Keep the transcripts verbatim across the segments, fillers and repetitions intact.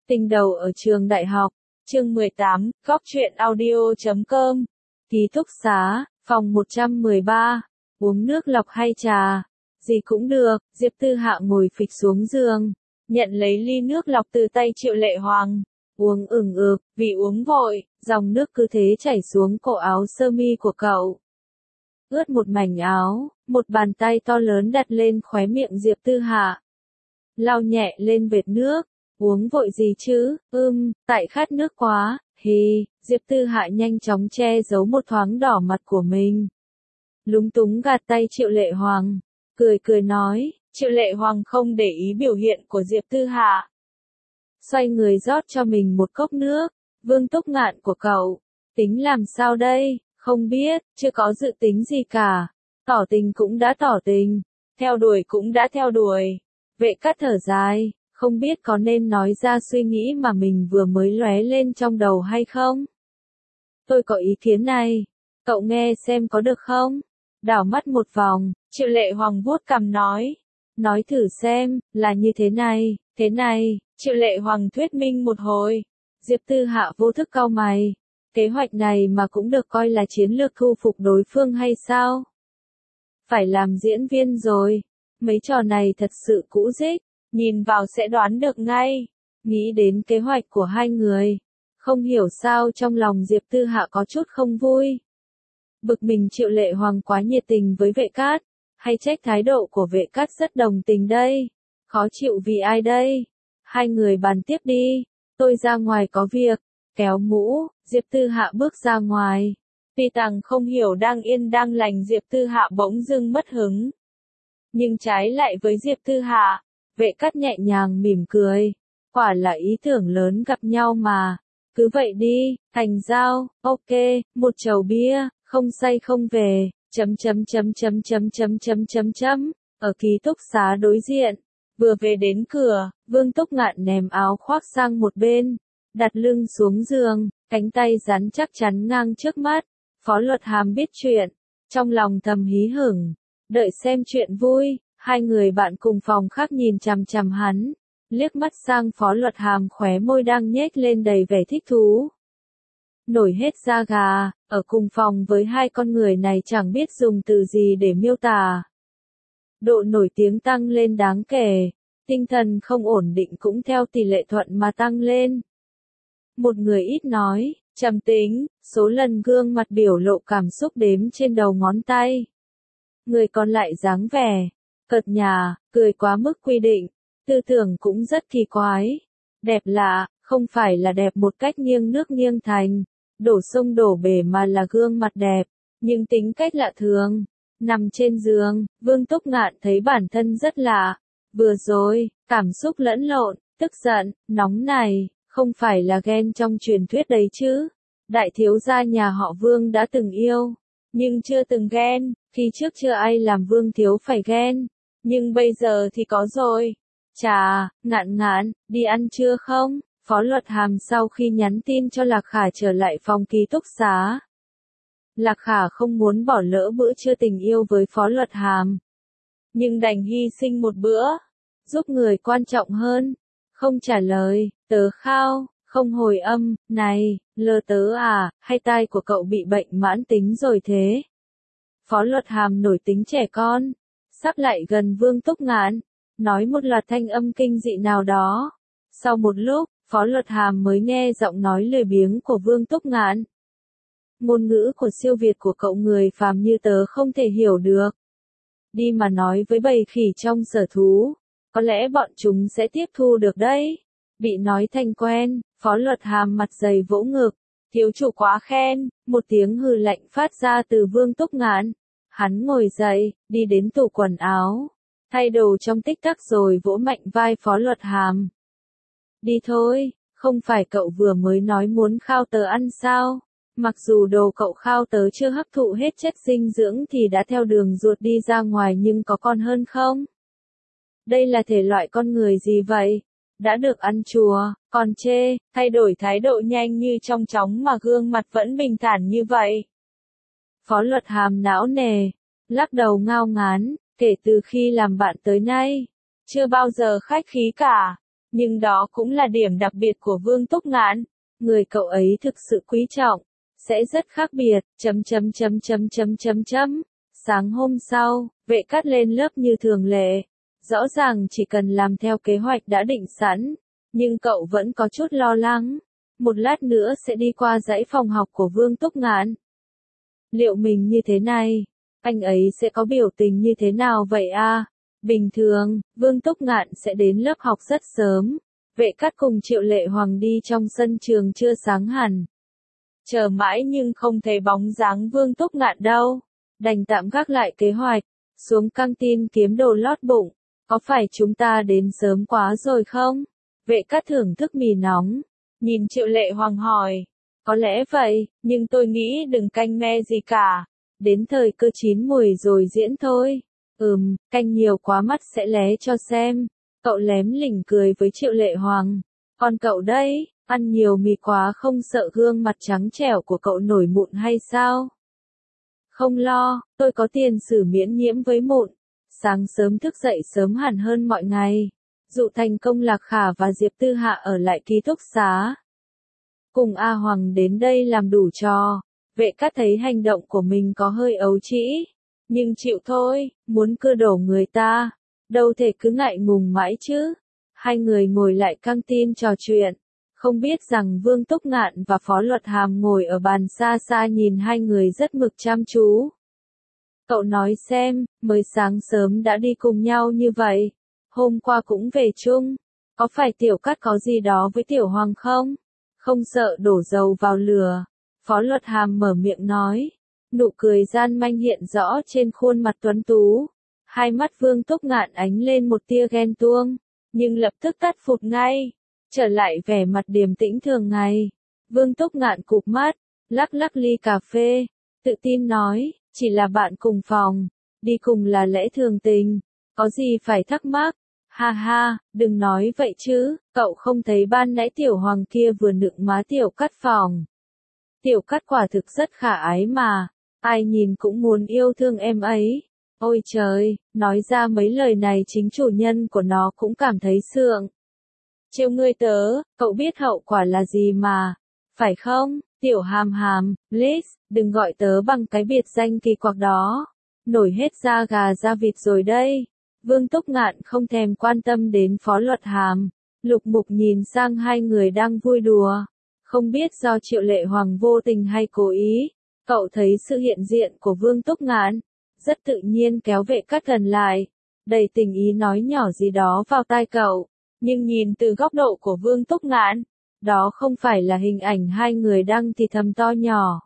Tình đầu ở trường đại học, chương mười tám, góc truyện audio chấm com, ký túc xá, phòng một trăm mười ba, uống nước lọc hay trà, gì cũng được, Diệp Tư Hạ ngồi phịch xuống giường, nhận lấy ly nước lọc từ tay Triệu Lệ Hoàng, uống ửng ực, vì uống vội, dòng nước cứ thế chảy xuống cổ áo sơ mi của cậu. Ướt một mảnh áo, một bàn tay to lớn đặt lên khóe miệng Diệp Tư Hạ. Lau nhẹ lên vệt nước. Uống vội gì chứ, ưm, tại khát nước quá, hì, Diệp Tư Hạ nhanh chóng che giấu một thoáng đỏ mặt của mình. Lúng túng gạt tay Triệu Lệ Hoàng, cười cười nói, Triệu Lệ Hoàng không để ý biểu hiện của Diệp Tư Hạ. Xoay người rót cho mình một cốc nước, Vương Túc Ngạn của cậu, tính làm sao đây, không biết, chưa có dự tính gì cả, tỏ tình cũng đã tỏ tình, theo đuổi cũng đã theo đuổi, Vệ Cát thở dài. Không biết có nên nói ra suy nghĩ mà mình vừa mới lóe lên trong đầu hay không? Tôi có ý kiến này, cậu nghe xem có được không? Đảo mắt một vòng, Triệu Lệ Hoàng vuốt cằm nói. Nói thử xem, là như thế này, thế này, Triệu Lệ Hoàng thuyết minh một hồi. Diệp Tư Hạ vô thức cau mày. Kế hoạch này mà cũng được coi là chiến lược thu phục đối phương hay sao? Phải làm diễn viên rồi. Mấy trò này thật sự cũ rích. Nhìn vào sẽ đoán được ngay. Nghĩ đến kế hoạch của hai người. Không hiểu sao trong lòng Diệp Tư Hạ có chút không vui. Bực mình Triệu Lệ Hoàng quá nhiệt tình với Vệ Cát. Hay trách thái độ của Vệ Cát rất đồng tình đây. Khó chịu vì ai đây? Hai người bàn tiếp đi. Tôi ra ngoài có việc. Kéo mũ, Diệp Tư Hạ bước ra ngoài. Phi Tằng không hiểu đang yên đang lành Diệp Tư Hạ bỗng dưng mất hứng. Nhưng trái lại với Diệp Tư Hạ. Vệ Cát nhẹ nhàng mỉm cười, quả là ý tưởng lớn gặp nhau mà, cứ vậy đi, thành giao, ok, một chầu bia, không say không về, chấm chấm chấm chấm chấm chấm chấm chấm chấm, ở ký túc xá đối diện, vừa về đến cửa, Vương Túc Ngạn ném áo khoác sang một bên, đặt lưng xuống giường, cánh tay rắn chắc chắn ngang trước mắt, Phó Luật Hàm biết chuyện, trong lòng thầm hí hửng, đợi xem chuyện vui. Hai người bạn cùng phòng khác nhìn chằm chằm hắn, liếc mắt sang Phó Luật Hàm khóe môi đang nhếch lên đầy vẻ thích thú. Nổi hết da gà, ở cùng phòng với hai con người này chẳng biết dùng từ gì để miêu tả. Độ nổi tiếng tăng lên đáng kể, tinh thần không ổn định cũng theo tỷ lệ thuận mà tăng lên. Một người ít nói, trầm tính, số lần gương mặt biểu lộ cảm xúc đếm trên đầu ngón tay. Người còn lại dáng vẻ cợt nhả, cười quá mức quy định, tư tưởng cũng rất kỳ quái. Đẹp lạ, không phải là đẹp một cách nghiêng nước nghiêng thành, đổ sông đổ bể mà là gương mặt đẹp, nhưng tính cách lạ thường. Nằm trên giường, Vương Túc Ngạn thấy bản thân rất lạ. Vừa rồi, cảm xúc lẫn lộn, tức giận, nóng này, không phải là ghen trong truyền thuyết đấy chứ. Đại thiếu gia nhà họ Vương đã từng yêu, nhưng chưa từng ghen, khi trước chưa ai làm Vương thiếu phải ghen. Nhưng bây giờ thì có rồi. Chà, Ngạn Ngạn, đi ăn trưa không? Phó Luật Hàm sau khi nhắn tin cho Lạc Khả trở lại phòng ký túc xá. Lạc Khả không muốn bỏ lỡ bữa trưa tình yêu với Phó Luật Hàm. Nhưng đành hy sinh một bữa. Giúp người quan trọng hơn. Không trả lời, tớ khao, không hồi âm, này, lơ tớ à, hay tai của cậu bị bệnh mãn tính rồi thế? Phó Luật Hàm nổi tính trẻ con. Sắp lại gần Vương Túc Ngạn, nói một loạt thanh âm kinh dị nào đó. Sau một lúc, Phó Luật Hàm mới nghe giọng nói lười biếng của Vương Túc Ngạn. Ngôn ngữ của siêu việt của cậu người phàm như tớ không thể hiểu được. Đi mà nói với bầy khỉ trong sở thú, có lẽ bọn chúng sẽ tiếp thu được đấy. Bị nói thành quen, Phó Luật Hàm mặt dày vỗ ngực, thiếu chủ quá khen, một tiếng hừ lạnh phát ra từ Vương Túc Ngạn. Hắn ngồi dậy, đi đến tủ quần áo, thay đồ trong tích tắc rồi vỗ mạnh vai Phó Luật Hàm. Đi thôi, không phải cậu vừa mới nói muốn khao tớ ăn sao? Mặc dù đồ cậu khao tớ chưa hấp thụ hết chất dinh dưỡng thì đã theo đường ruột đi ra ngoài nhưng có còn hơn không? Đây là thể loại con người gì vậy? Đã được ăn chùa, còn chê, thay đổi thái độ nhanh như trong chóng mà gương mặt vẫn bình thản như vậy. Phó Luật Hàm não nề, lắc đầu ngao ngán, kể từ khi làm bạn tới nay, chưa bao giờ khách khí cả. Nhưng đó cũng là điểm đặc biệt của Vương Túc Ngạn. Người cậu ấy thực sự quý trọng, sẽ rất khác biệt, chấm chấm chấm chấm chấm chấm chấm. Sáng hôm sau, Vệ Cát lên lớp như thường lệ. Rõ ràng chỉ cần làm theo kế hoạch đã định sẵn, nhưng cậu vẫn có chút lo lắng. Một lát nữa sẽ đi qua dãy phòng học của Vương Túc Ngạn. Liệu mình như thế này, anh ấy sẽ có biểu tình như thế nào vậy à? Bình thường, Vương Túc Ngạn sẽ đến lớp học rất sớm. Vệ Cát cùng Triệu Lệ Hoàng đi trong sân trường chưa sáng hẳn. Chờ mãi nhưng không thấy bóng dáng Vương Túc Ngạn đâu. Đành tạm gác lại kế hoạch, xuống căng tin kiếm đồ lót bụng. Có phải chúng ta đến sớm quá rồi không? Vệ Cát thưởng thức mì nóng. Nhìn Triệu Lệ Hoàng hỏi. Có lẽ vậy, nhưng tôi nghĩ đừng canh me gì cả. Đến thời cơ chín mùi rồi diễn thôi. Ừm, canh nhiều quá mắt sẽ lé cho xem. Cậu lém lỉnh cười với Triệu Lệ Hoàng. Còn cậu đây, ăn nhiều mì quá không sợ gương mặt trắng trẻo của cậu nổi mụn hay sao? Không lo, tôi có tiền sử miễn nhiễm với mụn. Sáng sớm thức dậy sớm hẳn hơn mọi ngày. Dụ thành công Lạc Khả và Diệp Tư Hạ ở lại ký túc xá. Cùng A Hoàng đến đây làm đủ trò. Vệ Cát thấy hành động của mình có hơi ấu trĩ. Nhưng chịu thôi, muốn cưa đổ người ta. Đâu thể cứ ngại ngùng mãi chứ. Hai người ngồi lại căng tin trò chuyện. Không biết rằng Vương Túc Ngạn và Phó Luật Hàm ngồi ở bàn xa xa nhìn hai người rất mực chăm chú. Cậu nói xem, mới sáng sớm đã đi cùng nhau như vậy. Hôm qua cũng về chung. Có phải Tiểu Cát có gì đó với Tiểu Hoàng không? Không sợ đổ dầu vào lửa. Phó Luật Hàm mở miệng nói. Nụ cười gian manh hiện rõ trên khuôn mặt tuấn tú. Hai mắt Vương Túc Ngạn ánh lên một tia ghen tuông. Nhưng lập tức tắt phụt ngay. Trở lại vẻ mặt điềm tĩnh thường ngày. Vương Túc Ngạn cụp mắt. Lắc lắc ly cà phê. Tự tin nói. Chỉ là bạn cùng phòng. Đi cùng là lẽ thường tình. Có gì phải thắc mắc. Ha ha, đừng nói vậy chứ. Cậu không thấy ban nãy Tiểu Hoàng kia vừa nựng má Tiểu Cát phòng. Tiểu Cát quả thực rất khả ái mà. Ai nhìn cũng muốn yêu thương em ấy. Ôi trời, nói ra mấy lời này chính chủ nhân của nó cũng cảm thấy sượng. Trêu ngươi tớ, cậu biết hậu quả là gì mà. Phải không, Tiểu Hàm Hàm, please, đừng gọi tớ bằng cái biệt danh kỳ quặc đó. Nổi hết da gà da vịt rồi đây. Vương Túc Ngạn không thèm quan tâm đến Phó Luật Hàm. Lục Mục nhìn sang hai người đang vui đùa. Không biết do Triệu Lệ Hoàng vô tình hay cố ý. Cậu thấy sự hiện diện của Vương Túc Ngạn. Rất tự nhiên kéo Vệ Cát gần lại. Đầy tình ý nói nhỏ gì đó vào tai cậu. Nhưng nhìn từ góc độ của Vương Túc Ngạn. Đó không phải là hình ảnh hai người đang thì thầm to nhỏ.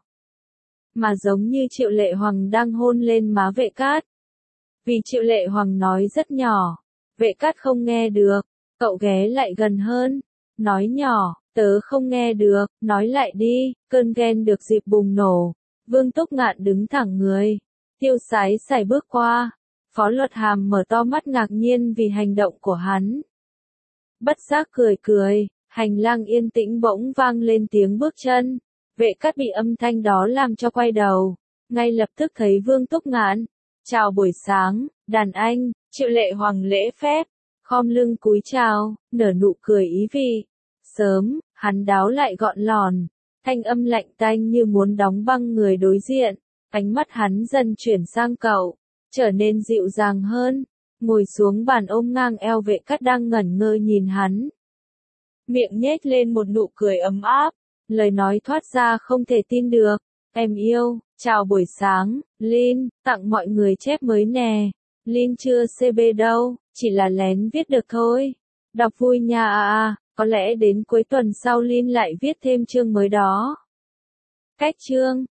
Mà giống như Triệu Lệ Hoàng đang hôn lên má Vệ Cát. Vì Triệu Lệ Hoàng nói rất nhỏ. Vệ Cát không nghe được. Cậu ghé lại gần hơn. Nói nhỏ, tớ không nghe được, nói lại đi. Cơn ghen được dịp bùng nổ. Vương Túc Ngạn đứng thẳng người. Tiêu sái sải bước qua. Phó Luật Hàm mở to mắt ngạc nhiên vì hành động của hắn. Bất giác cười cười. Hành lang yên tĩnh bỗng vang lên tiếng bước chân. Vệ Cát bị âm thanh đó làm cho quay đầu. Ngay lập tức thấy Vương Túc Ngạn. Chào buổi sáng, đàn anh. Triệu Lệ Hoàng lễ phép. Khom lưng cúi chào, nở nụ cười ý vị. Sớm, hắn đáo lại gọn lòn. Thanh âm lạnh tanh như muốn đóng băng người đối diện. Ánh mắt hắn dần chuyển sang cậu. Trở nên dịu dàng hơn. Ngồi xuống bàn ôm ngang eo. Vệ Cát đang ngẩn ngơ nhìn hắn. Miệng nhếch lên một nụ cười ấm áp. Lời nói thoát ra không thể tin được. Em yêu, chào buổi sáng, Lin, tặng mọi người chép mới nè. Lin chưa xê bê đâu, chỉ là lén viết được thôi. Đọc vui nha à à, có lẽ đến cuối tuần sau Lin lại viết thêm chương mới đó. Cách chương